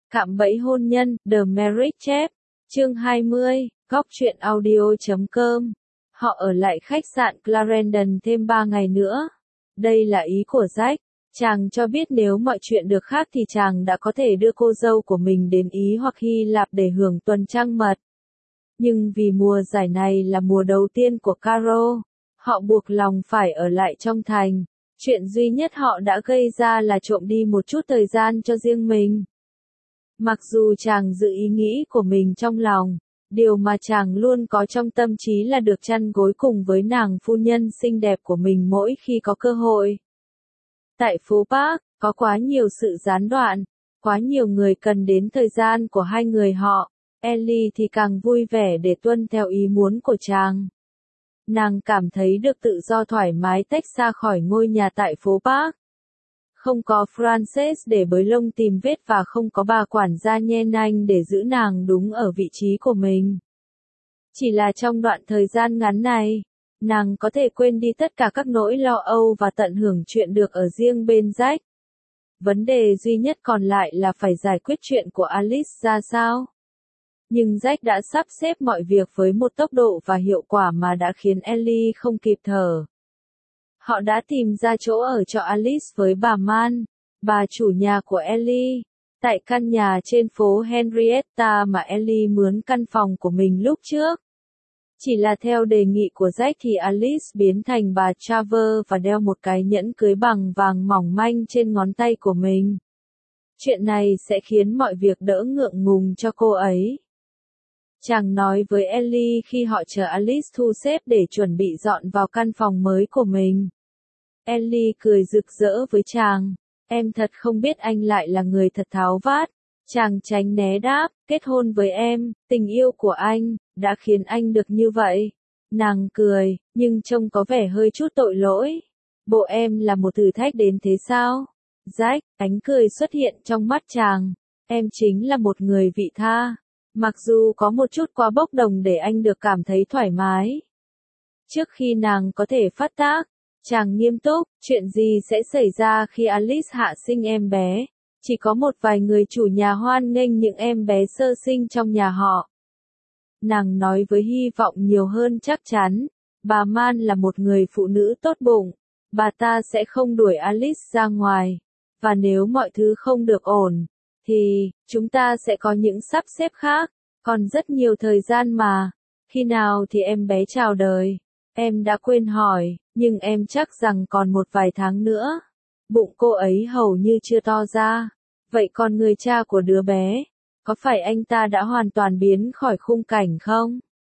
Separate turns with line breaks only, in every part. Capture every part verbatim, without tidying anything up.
Cạm bẫy hôn nhân, The Marriage Trap, chương hai mươi, góc truyện audio chấm com. Họ ở lại khách sạn Clarendon thêm ba ngày nữa. Đây là ý của Jack. Chàng cho biết nếu mọi chuyện được khác thì chàng đã có thể đưa cô dâu của mình đến Ý hoặc Hy Lạp để hưởng tuần trăng mật. Nhưng vì mùa giải này là mùa đầu tiên của Caro, họ buộc lòng phải ở lại trong thành. Chuyện duy nhất họ đã gây ra là trộm đi một chút thời gian cho riêng mình. Mặc dù chàng giữ ý nghĩ của mình trong lòng, điều mà chàng luôn có trong tâm trí là được chăn gối cùng với nàng phu nhân xinh đẹp của mình mỗi khi có cơ hội. Tại phố Park, có quá nhiều sự gián đoạn, quá nhiều người cần đến thời gian của hai người họ. Ellie thì càng vui vẻ để tuân theo ý muốn của chàng. Nàng cảm thấy được tự do thoải mái tách xa khỏi ngôi nhà tại phố Park. Không có Frances để bới lông tìm vết và không có bà quản gia nhen nanh để giữ nàng đúng ở vị trí của mình. Chỉ là trong đoạn thời gian ngắn này, nàng có thể quên đi tất cả các nỗi lo âu và tận hưởng chuyện được ở riêng bên Jack. Vấn đề duy nhất còn lại là phải giải quyết chuyện của Alice ra sao. Nhưng Jack đã sắp xếp mọi việc với một tốc độ và hiệu quả mà đã khiến Ellie không kịp thở. Họ đã tìm ra chỗ ở cho Alice với bà Man, bà chủ nhà của Ellie, tại căn nhà trên phố Henrietta mà Ellie mướn căn phòng của mình lúc trước. Chỉ là theo đề nghị của Jack thì Alice biến thành bà Travers và đeo một cái nhẫn cưới bằng vàng mỏng manh trên ngón tay của mình. Chuyện này sẽ khiến mọi việc đỡ ngượng ngùng cho cô ấy. Chàng nói với Ellie khi họ chờ Alice thu xếp để chuẩn bị dọn vào căn phòng mới của mình. Ellie cười rực rỡ với chàng. Em thật không biết anh lại là người thật tháo vát. Chàng tránh né đáp, kết hôn với em, tình yêu của anh, đã khiến anh được như vậy. Nàng cười, nhưng trông có vẻ hơi chút tội lỗi. Bộ em là một thử thách đến thế sao? Jack, ánh cười xuất hiện trong mắt chàng. Em chính là một người vị tha. Mặc dù có một chút quá bốc đồng để anh được cảm thấy thoải mái. Trước khi nàng có thể phát tác, chàng nghiêm túc, chuyện gì sẽ xảy ra khi Alice hạ sinh em bé? Chỉ có một vài người chủ nhà hoan nghênh những em bé sơ sinh trong nhà họ. Nàng nói với hy vọng nhiều hơn chắc chắn, bà Man là một người phụ nữ tốt bụng, bà ta sẽ không đuổi Alice ra ngoài, và nếu mọi thứ không được ổn, thì, chúng ta sẽ có những sắp xếp khác, còn rất nhiều thời gian mà, khi nào thì em bé chào đời, em đã quên hỏi, nhưng em chắc rằng còn một vài tháng nữa. Bụng cô ấy hầu như chưa to ra. Vậy còn người cha của đứa bé, có phải anh ta đã hoàn toàn biến khỏi khung cảnh không?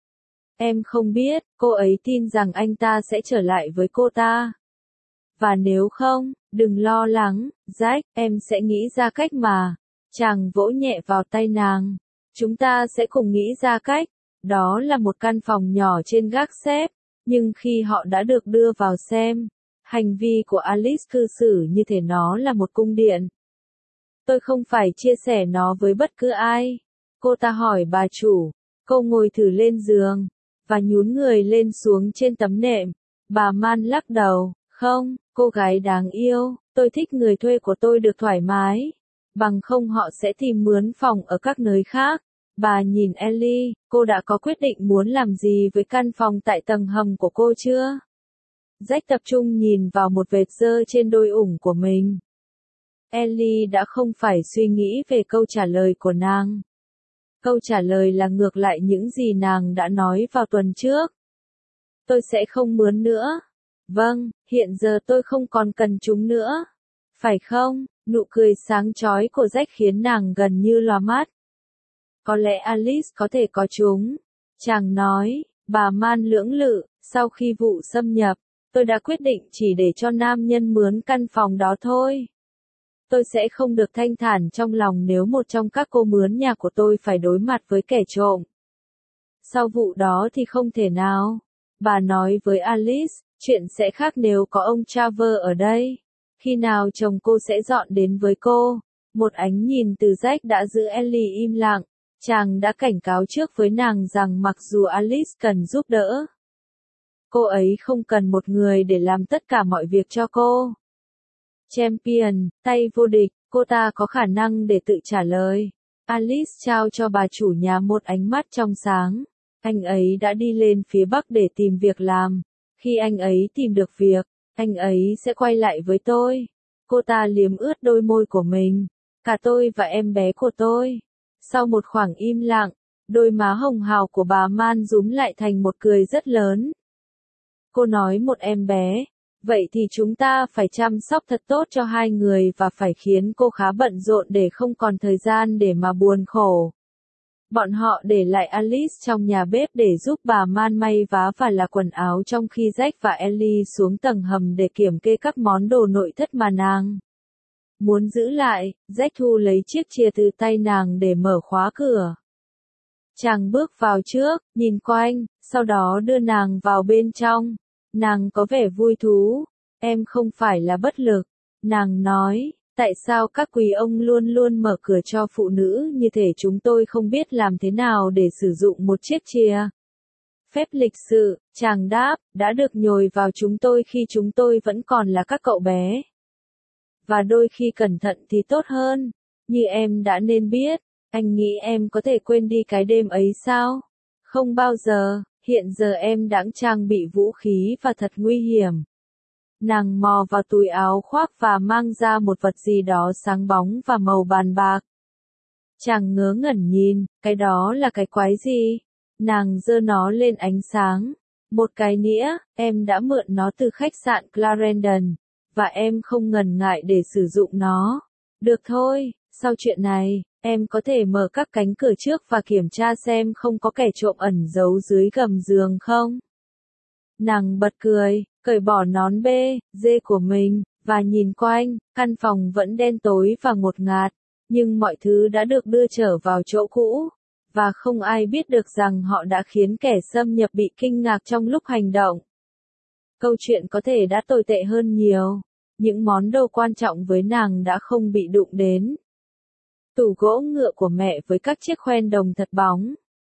Em không biết, cô ấy tin rằng anh ta sẽ trở lại với cô ta. Và nếu không, đừng lo lắng, Jack, em sẽ nghĩ ra cách mà. Chàng vỗ nhẹ vào tay nàng. Chúng ta sẽ cùng nghĩ ra cách. Đó là một căn phòng nhỏ trên gác xếp, nhưng khi họ đã được đưa vào xem, hành vi của Alice cư xử như thể nó là một cung điện. Tôi không phải chia sẻ nó với bất cứ ai. Cô ta hỏi bà chủ. Cô ngồi thử lên giường, và nhún người lên xuống trên tấm nệm. Bà Man lắc đầu. Không, cô gái đáng yêu, tôi thích người thuê của tôi được thoải mái. Bằng không họ sẽ tìm mướn phòng ở các nơi khác. Bà nhìn Ellie, cô đã có quyết định muốn làm gì với căn phòng tại tầng hầm của cô chưa? Jack tập trung nhìn vào một vệt dơ trên đôi ủng của mình. Ellie đã không phải suy nghĩ về câu trả lời của nàng. Câu trả lời là ngược lại những gì nàng đã nói vào tuần trước. Tôi sẽ không mướn nữa. Vâng, hiện giờ tôi không còn cần chúng nữa. Phải không? Nụ cười sáng chói của Jack khiến nàng gần như lòa mắt. Có lẽ Alice có thể có chúng. Chàng nói, bà Man lưỡng lự, sau khi vụ xâm nhập, tôi đã quyết định chỉ để cho nam nhân mướn căn phòng đó thôi. Tôi sẽ không được thanh thản trong lòng nếu một trong các cô mướn nhà của tôi phải đối mặt với kẻ trộm. Sau vụ đó thì không thể nào. Bà nói với Alice, chuyện sẽ khác nếu có ông Travers ở đây. Khi nào chồng cô sẽ dọn đến với cô? Một ánh nhìn từ Jack đã giữ Ellie im lặng. Chàng đã cảnh cáo trước với nàng rằng mặc dù Alice cần giúp đỡ, cô ấy không cần một người để làm tất cả mọi việc cho cô. Champion, tay vô địch, cô ta có khả năng để tự trả lời. Alice trao cho bà chủ nhà một ánh mắt trong sáng. Anh ấy đã đi lên phía Bắc để tìm việc làm. Khi anh ấy tìm được việc, anh ấy sẽ quay lại với tôi. Cô ta liếm ướt đôi môi của mình. Cả tôi và em bé của tôi. Sau một khoảng im lặng, đôi má hồng hào của bà Man rúm lại thành một cười rất lớn. Cô nói một em bé. Vậy thì chúng ta phải chăm sóc thật tốt cho hai người và phải khiến cô khá bận rộn để không còn thời gian để mà buồn khổ. Bọn họ để lại Alice trong nhà bếp để giúp bà Man may vá và là quần áo trong khi Jack và Ellie xuống tầng hầm để kiểm kê các món đồ nội thất mà nàng muốn giữ lại. Jack thu lấy chiếc chìa từ tay nàng để mở khóa cửa. Chàng bước vào trước, nhìn quanh, sau đó đưa nàng vào bên trong. Nàng có vẻ vui thú. Em không phải là bất lực. Nàng nói, tại sao các quý ông luôn luôn mở cửa cho phụ nữ như thể chúng tôi không biết làm thế nào để sử dụng một chiếc chìa? Phép lịch sự, chàng đáp, đã được nhồi vào chúng tôi khi chúng tôi vẫn còn là các cậu bé. Và đôi khi cẩn thận thì tốt hơn. Như em đã nên biết, anh nghĩ em có thể quên đi cái đêm ấy sao? Không bao giờ, hiện giờ em đã trang bị vũ khí và thật nguy hiểm. Nàng mò vào túi áo khoác và mang ra một vật gì đó sáng bóng và màu bàn bạc. Chàng ngớ ngẩn nhìn, cái đó là cái quái gì? Nàng giơ nó lên ánh sáng. Một cái nĩa, em đã mượn nó từ khách sạn Clarendon, và em không ngần ngại để sử dụng nó. Được thôi, sau chuyện này, em có thể mở các cánh cửa trước và kiểm tra xem không có kẻ trộm ẩn giấu dưới gầm giường không? Nàng bật cười, cởi bỏ nón bê, dê của mình, và nhìn quanh, căn phòng vẫn đen tối và ngột ngạt, nhưng mọi thứ đã được đưa trở vào chỗ cũ, và không ai biết được rằng họ đã khiến kẻ xâm nhập bị kinh ngạc trong lúc hành động. Câu chuyện có thể đã tồi tệ hơn nhiều. Những món đồ quan trọng với nàng đã không bị đụng đến. Tủ gỗ ngựa của mẹ với các chiếc khoen đồng thật bóng.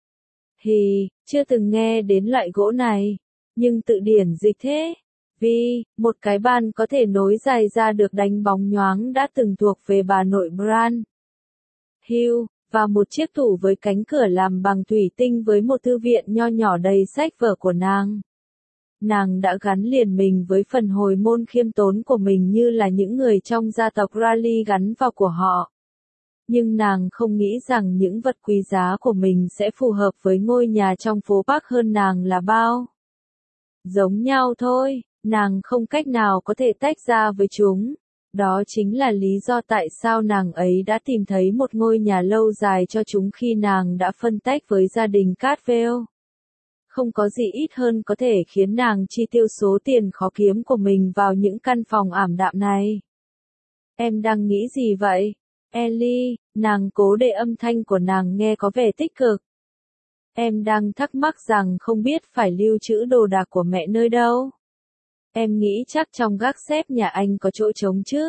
Hì, chưa từng nghe đến loại gỗ này. Nhưng tự điển dịch thế. Vì, một cái bàn có thể nối dài ra được đánh bóng nhoáng đã từng thuộc về bà nội Bran Hill, và một chiếc tủ với cánh cửa làm bằng thủy tinh với một thư viện nho nhỏ đầy sách vở của nàng. Nàng đã gắn liền mình với phần hồi môn khiêm tốn của mình như là những người trong gia tộc Raleigh gắn vào của họ. Nhưng nàng không nghĩ rằng những vật quý giá của mình sẽ phù hợp với ngôi nhà trong phố Park hơn nàng là bao. Giống nhau thôi, nàng không cách nào có thể tách ra với chúng. Đó chính là lý do tại sao nàng ấy đã tìm thấy một ngôi nhà lâu dài cho chúng khi nàng đã phân tách với gia đình Cadwell. Không có gì ít hơn có thể khiến nàng chi tiêu số tiền khó kiếm của mình vào những căn phòng ảm đạm này. Em đang nghĩ gì vậy? Ellie, nàng cố để âm thanh của nàng nghe có vẻ tích cực. Em đang thắc mắc rằng không biết phải lưu trữ đồ đạc của mẹ nơi đâu. Em nghĩ chắc trong gác xếp nhà anh có chỗ trống chứ?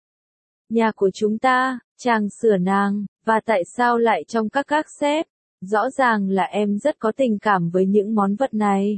Nhà của chúng ta, chàng sửa nàng, và tại sao lại trong các gác xếp? Rõ ràng là em rất có tình cảm với những món vật này.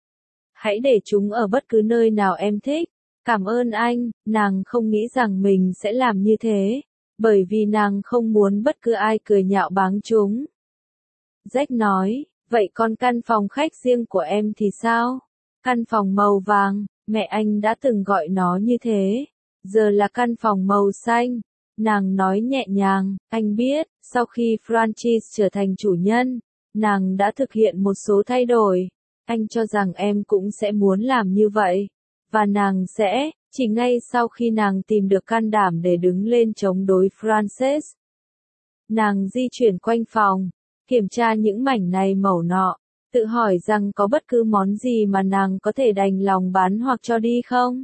Hãy để chúng ở bất cứ nơi nào em thích. Cảm ơn anh, nàng không nghĩ rằng mình sẽ làm như thế, bởi vì nàng không muốn bất cứ ai cười nhạo báng chúng. Jack nói, vậy còn căn phòng khách riêng của em thì sao? Căn phòng màu vàng, mẹ anh đã từng gọi nó như thế. Giờ là căn phòng màu xanh. Nàng nói nhẹ nhàng, anh biết, sau khi Francis trở thành chủ nhân, nàng đã thực hiện một số thay đổi. Anh cho rằng em cũng sẽ muốn làm như vậy. Và nàng sẽ, chỉ ngay sau khi nàng tìm được can đảm để đứng lên chống đối Francis. Nàng di chuyển quanh phòng, kiểm tra những mảnh này mẩu nọ, tự hỏi rằng có bất cứ món gì mà nàng có thể đành lòng bán hoặc cho đi không.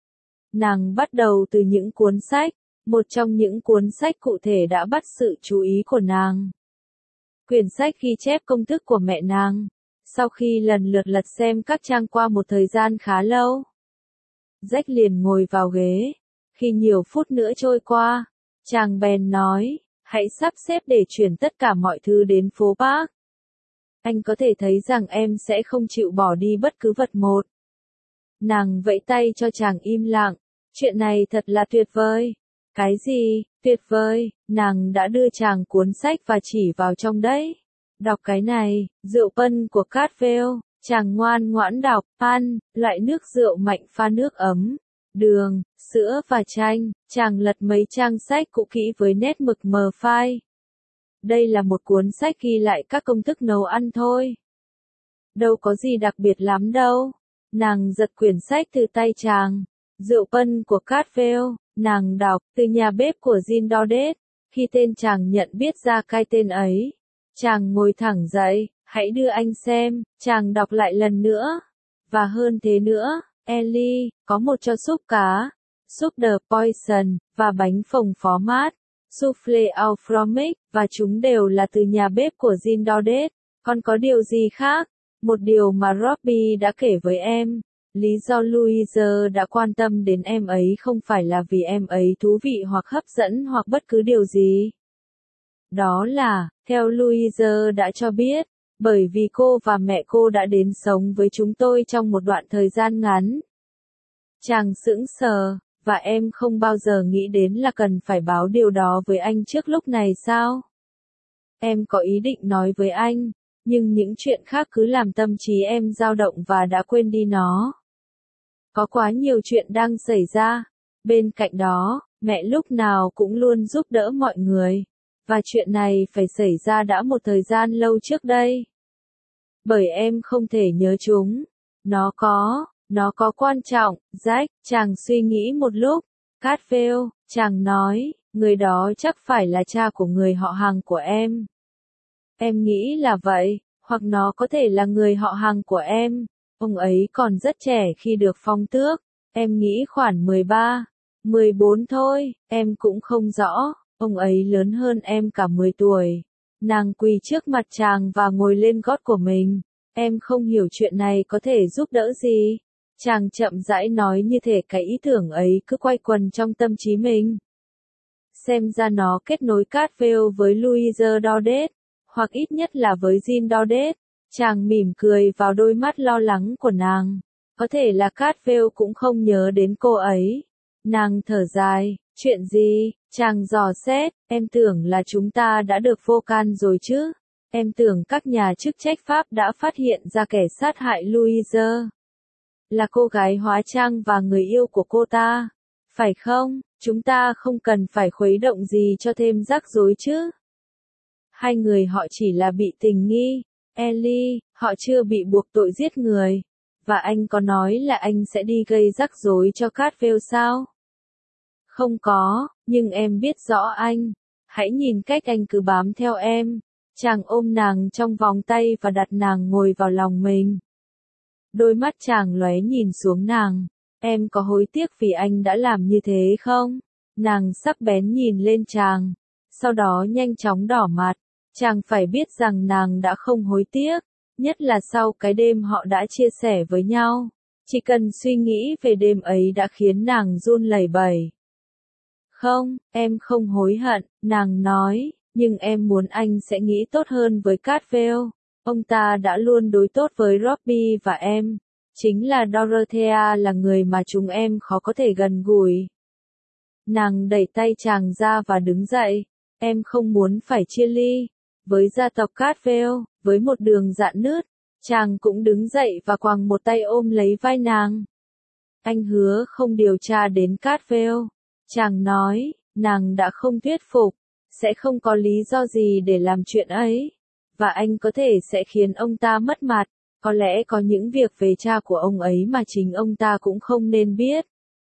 Nàng bắt đầu từ những cuốn sách. Một trong những cuốn sách cụ thể đã bắt sự chú ý của nàng. Quyển sách ghi chép công thức của mẹ nàng. Sau khi lần lượt lật xem các trang qua một thời gian khá lâu, Jack liền ngồi vào ghế. Khi nhiều phút nữa trôi qua, chàng bèn nói, hãy sắp xếp để chuyển tất cả mọi thứ đến phố Park. Anh có thể thấy rằng em sẽ không chịu bỏ đi bất cứ vật một. Nàng vẫy tay cho chàng im lặng. Chuyện này thật là tuyệt vời. Cái gì, tuyệt vời, nàng đã đưa chàng cuốn sách và chỉ vào trong đấy. Đọc cái này, rượu pân của Carvel, chàng ngoan ngoãn đọc, pan, loại nước rượu mạnh pha nước ấm, đường, sữa và chanh, chàng lật mấy trang sách cũ kỹ với nét mực mờ phai. Đây là một cuốn sách ghi lại các công thức nấu ăn thôi. Đâu có gì đặc biệt lắm đâu. Nàng giật quyển sách từ tay chàng. Rượu pân của Carvel, nàng đọc, từ nhà bếp của Jean Daudet. Khi tên chàng nhận biết ra cái tên ấy, chàng ngồi thẳng dậy, hãy đưa anh xem, chàng đọc lại lần nữa. Và hơn thế nữa, Ellie, có một cho súp cá, súp de poisson, và bánh phồng phó mát, soufflé au fromage, và chúng đều là từ nhà bếp của Jean Daudet. Còn có điều gì khác? Một điều mà Robbie đã kể với em. Lý do Louise đã quan tâm đến em ấy không phải là vì em ấy thú vị hoặc hấp dẫn hoặc bất cứ điều gì. Đó là, theo Louise đã cho biết, bởi vì cô và mẹ cô đã đến sống với chúng tôi trong một đoạn thời gian ngắn. Chàng sững sờ, và em không bao giờ nghĩ đến là cần phải báo điều đó với anh trước lúc này sao? Em có ý định nói với anh, nhưng những chuyện khác cứ làm tâm trí em dao động và đã quên đi nó. Có quá nhiều chuyện đang xảy ra. Bên cạnh đó, mẹ lúc nào cũng luôn giúp đỡ mọi người. Và chuyện này phải xảy ra đã một thời gian lâu trước đây. Bởi em không thể nhớ chúng. Nó có, nó có quan trọng, Jack, chàng suy nghĩ một lúc. Carvel, chàng nói, người đó chắc phải là cha của người họ hàng của em. Em nghĩ là vậy, hoặc nó có thể là người họ hàng của em. Ông ấy còn rất trẻ khi được phong tước. Em nghĩ khoảng mười ba, mười bốn thôi, em cũng không rõ. Ông ấy lớn hơn em cả mười tuổi. Nàng quỳ trước mặt chàng và ngồi lên gót của mình. Em không hiểu chuyện này có thể giúp đỡ gì. Chàng chậm rãi nói như thể cái ý tưởng ấy cứ quay quần trong tâm trí mình. Xem ra nó kết nối Carvel với Louise Daudet, hoặc ít nhất là với Jean Daudet. Chàng mỉm cười vào đôi mắt lo lắng của nàng. Có thể là Carvel cũng không nhớ đến cô ấy. Nàng thở dài, chuyện gì? Chàng dò xét, em tưởng là chúng ta đã được vô can rồi chứ? Em tưởng các nhà chức trách Pháp đã phát hiện ra kẻ sát hại Louise. Là cô gái hóa trang và người yêu của cô ta. Phải không? Chúng ta không cần phải khuấy động gì cho thêm rắc rối chứ? Hai người họ chỉ là bị tình nghi. Ellie, họ chưa bị buộc tội giết người. Và anh có nói là anh sẽ đi gây rắc rối cho Carvel sao? Không có, nhưng em biết rõ anh. Hãy nhìn cách anh cứ bám theo em. Chàng ôm nàng trong vòng tay và đặt nàng ngồi vào lòng mình. Đôi mắt chàng lóe nhìn xuống nàng. Em có hối tiếc vì anh đã làm như thế không? Nàng sắc bén nhìn lên chàng. Sau đó nhanh chóng đỏ mặt. Chàng phải biết rằng nàng đã không hối tiếc. Nhất là sau cái đêm họ đã chia sẻ với nhau. Chỉ cần suy nghĩ về đêm ấy đã khiến nàng run lẩy bẩy. Không, em không hối hận, nàng nói, nhưng em muốn anh sẽ nghĩ tốt hơn với Carvel. Ông ta đã luôn đối tốt với Robbie và em. Chính là Dorothea là người mà chúng em khó có thể gần gũi. Nàng đẩy tay chàng ra và đứng dậy. Em không muốn phải chia ly. Với gia tộc Carvel, với một đường rạn nứt, chàng cũng đứng dậy và quàng một tay ôm lấy vai nàng. Anh hứa không điều tra đến Carvel. Chàng nói, nàng đã không thuyết phục, sẽ không có lý do gì để làm chuyện ấy. Và anh có thể sẽ khiến ông ta mất mặt, có lẽ có những việc về cha của ông ấy mà chính ông ta cũng không nên biết.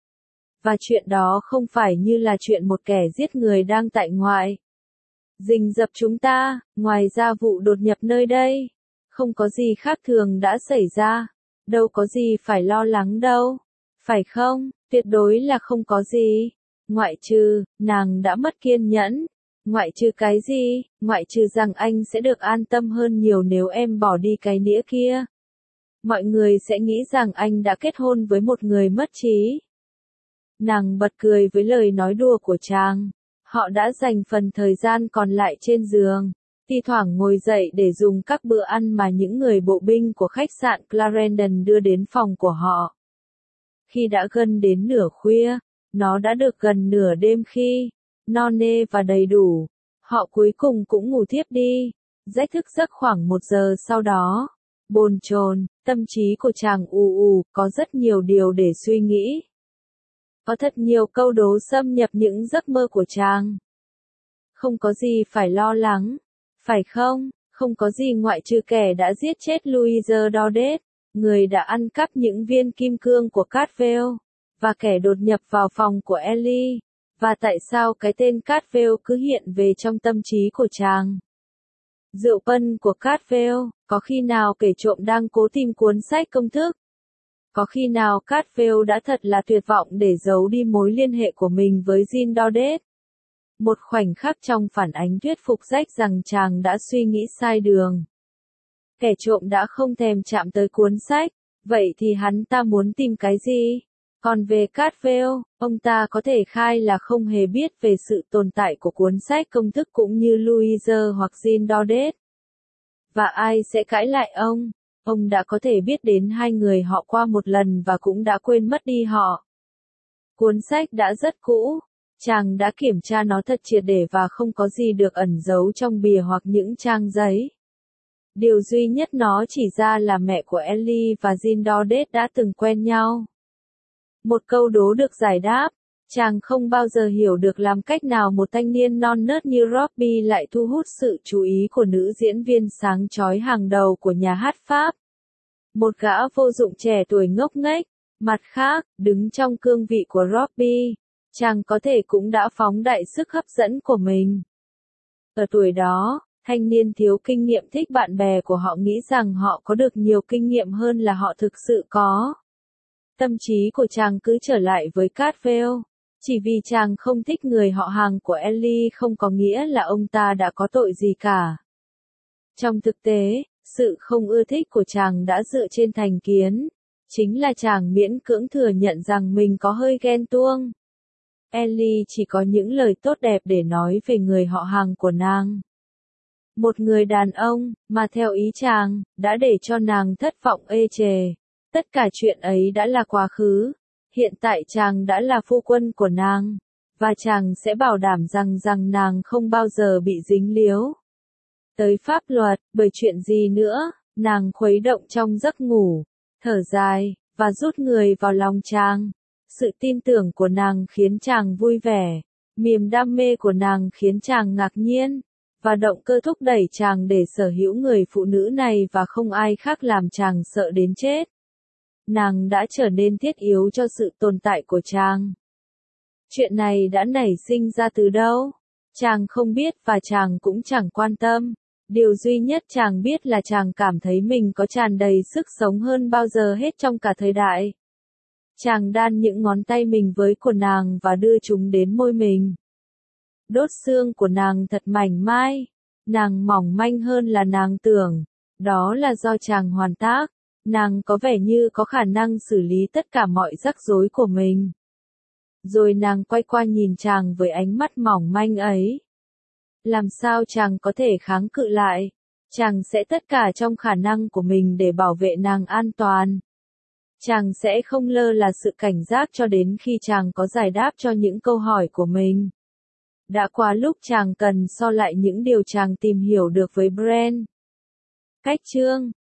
Và chuyện đó không phải như là chuyện một kẻ giết người đang tại ngoại rình rập chúng ta, ngoài ra vụ đột nhập nơi đây. Không có gì khác thường đã xảy ra. Đâu có gì phải lo lắng đâu. Phải không? Tuyệt đối là không có gì. Ngoại trừ, nàng đã mất kiên nhẫn. Ngoại trừ cái gì? Ngoại trừ rằng anh sẽ được an tâm hơn nhiều nếu em bỏ đi cái nĩa kia. Mọi người sẽ nghĩ rằng anh đã kết hôn với một người mất trí. Nàng bật cười với lời nói đùa của chàng. Họ đã dành phần thời gian còn lại trên giường, thi thoảng ngồi dậy để dùng các bữa ăn mà những người bộ binh của khách sạn Clarendon đưa đến phòng của họ. Khi đã gần đến nửa khuya, Nó đã được gần nửa đêm khi, no nê và đầy đủ, họ cuối cùng cũng ngủ thiếp đi. Jack thức giấc khoảng một giờ sau đó. Bồn chồn, tâm trí của chàng ù ù, có rất nhiều điều để suy nghĩ. Có thật nhiều câu đố xâm nhập những giấc mơ của chàng. Không có gì phải lo lắng, phải không? Không có gì ngoại trừ kẻ đã giết chết Louise Dordet, người đã ăn cắp những viên kim cương của Cadfael, và kẻ đột nhập vào phòng của Ellie. Và tại sao cái tên Cadfael cứ hiện về trong tâm trí của chàng? Rượu pân của Cadfael, có khi nào kẻ trộm đang cố tìm cuốn sách công thức? Có khi nào Cadfael đã thật là tuyệt vọng để giấu đi mối liên hệ của mình với Jean Dordet? Một khoảnh khắc trong phản ánh thuyết phục Jack rằng chàng đã suy nghĩ sai đường. Kẻ trộm đã không thèm chạm tới cuốn sách, vậy thì hắn ta muốn tìm cái gì? Còn về Cadfael, ông ta có thể khai là không hề biết về sự tồn tại của cuốn sách công thức cũng như Louise hoặc Jean Dordet. Và ai sẽ cãi lại ông? Ông đã có thể biết đến hai người họ qua một lần và cũng đã quên mất đi họ. Cuốn sách đã rất cũ. Chàng đã kiểm tra nó thật triệt để và không có gì được ẩn giấu trong bìa hoặc những trang giấy. Điều duy nhất nó chỉ ra là mẹ của Ellie và Jean Dordet đã từng quen nhau. Một câu đố được giải đáp. Chàng không bao giờ hiểu được làm cách nào một thanh niên non nớt như Robbie lại thu hút sự chú ý của nữ diễn viên sáng chói hàng đầu của nhà hát Pháp. Một gã vô dụng trẻ tuổi ngốc nghếch. Mặt khác, đứng trong cương vị của Robbie, chàng có thể cũng đã phóng đại sức hấp dẫn của mình. Ở tuổi đó, thanh niên thiếu kinh nghiệm thích bạn bè của họ nghĩ rằng họ có được nhiều kinh nghiệm hơn là họ thực sự có. Tâm trí của chàng cứ trở lại với Cadfael. Chỉ vì chàng không thích người họ hàng của Ellie không có nghĩa là ông ta đã có tội gì cả. Trong thực tế, sự không ưa thích của chàng đã dựa trên thành kiến. Chính là chàng miễn cưỡng thừa nhận rằng mình có hơi ghen tuông. Ellie chỉ có những lời tốt đẹp để nói về người họ hàng của nàng. Một người đàn ông, mà theo ý chàng, đã để cho nàng thất vọng ê chề. Tất cả chuyện ấy đã là quá khứ. Hiện tại chàng đã là phu quân của nàng. Và chàng sẽ bảo đảm rằng rằng nàng không bao giờ bị dính líu tới pháp luật, bởi chuyện gì nữa. Nàng khuấy động trong giấc ngủ, thở dài, và rút người vào lòng chàng. Sự tin tưởng của nàng khiến chàng vui vẻ. Niềm đam mê của nàng khiến chàng ngạc nhiên. Và động cơ thúc đẩy chàng để sở hữu người phụ nữ này và không ai khác làm chàng sợ đến chết. Nàng đã trở nên thiết yếu cho sự tồn tại của chàng. Chuyện này đã nảy sinh ra từ đâu? Chàng không biết và chàng cũng chẳng quan tâm. Điều duy nhất chàng biết là chàng cảm thấy mình có tràn đầy sức sống hơn bao giờ hết trong cả thời đại. Chàng đan những ngón tay mình với của nàng và đưa chúng đến môi mình. Đốt xương của nàng thật mảnh mai. Nàng mỏng manh hơn là nàng tưởng. Đó là do chàng hoàn tác. Nàng có vẻ như có khả năng xử lý tất cả mọi rắc rối của mình. Rồi nàng quay qua nhìn chàng với ánh mắt mỏng manh ấy. Làm sao chàng có thể kháng cự lại? Chàng sẽ tất cả trong khả năng của mình để bảo vệ nàng an toàn. Chàng sẽ không lơ là sự cảnh giác cho đến khi chàng có giải đáp cho những câu hỏi của mình. Đã qua lúc chàng cần so lại những điều chàng tìm hiểu được với Brent. Cách chương